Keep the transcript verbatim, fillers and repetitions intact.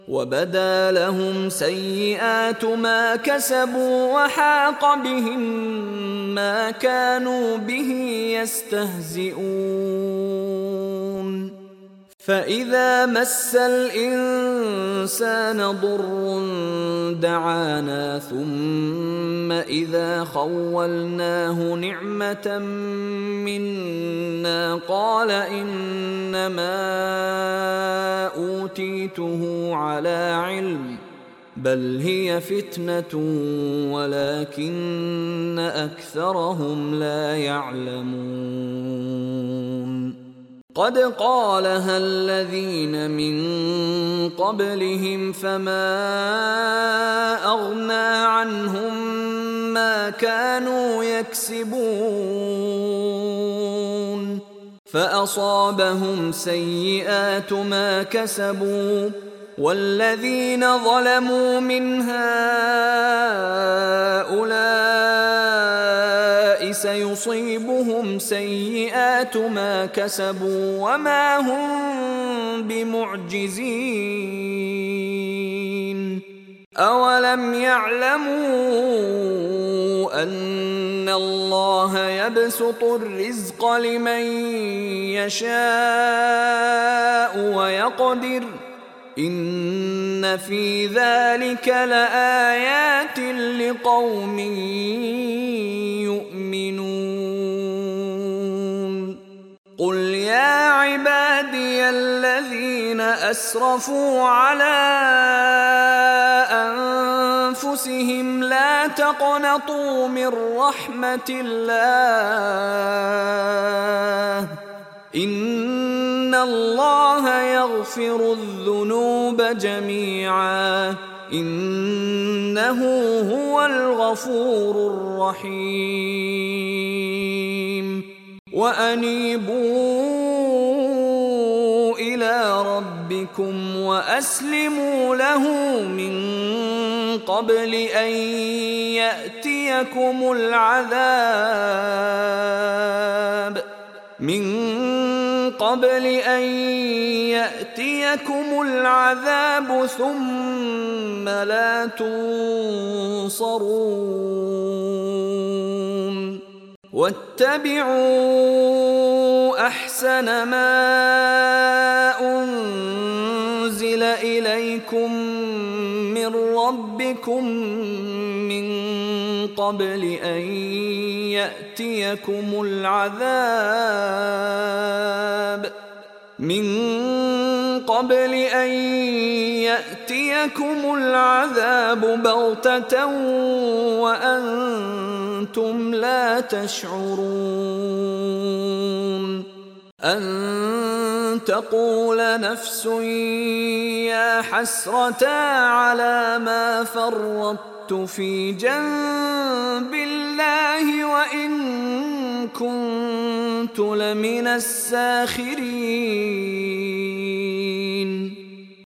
وبدا لهم سيئات ما كسبوا وحاق بهم ما كانوا به يستهزئون فإذا مس الإنسان ضر دعانا ثم إذا خولناه نعمة منا قال إنما أوتيته على علم بل هي فتنة ولكن أكثرهم لا يعلمون قد قالها الذين من قبلهم فما أغنى عنهم ما كانوا يكسبون فأصابهم سيئات ما كسبوا والذين ظلموا من هؤلاء سيصيبهم سيئات ما كسبوا وما هم بمعجزين أولم يعلموا أن الله يبسط الرزق لمن يشاء ويقدر إن في ذلك لآيات لقوم يؤمنون قل يا عبادي الذين أسرفوا على أنفسهم لا تقنطوا من رحمة الله إن الله يغفر الذنوب جميعا إنه هو الغفور الرحيم وأنيبوا إلى ربكم وأسلموا له من قبل أن يأتيكم العذاب من قبل أن يأتيكم العذاب ثم لا تنصرون واتبعوا أحسن ما أنزل إليكم من ربكم من قبل أن يأتيكم العذاب من قبل أن يأتيكم العذاب بغتة وأنتم لا تشعرون أن تقول نفس يا حسرة على ما فرطت في جنب الله وإن كنت لمن الساخرين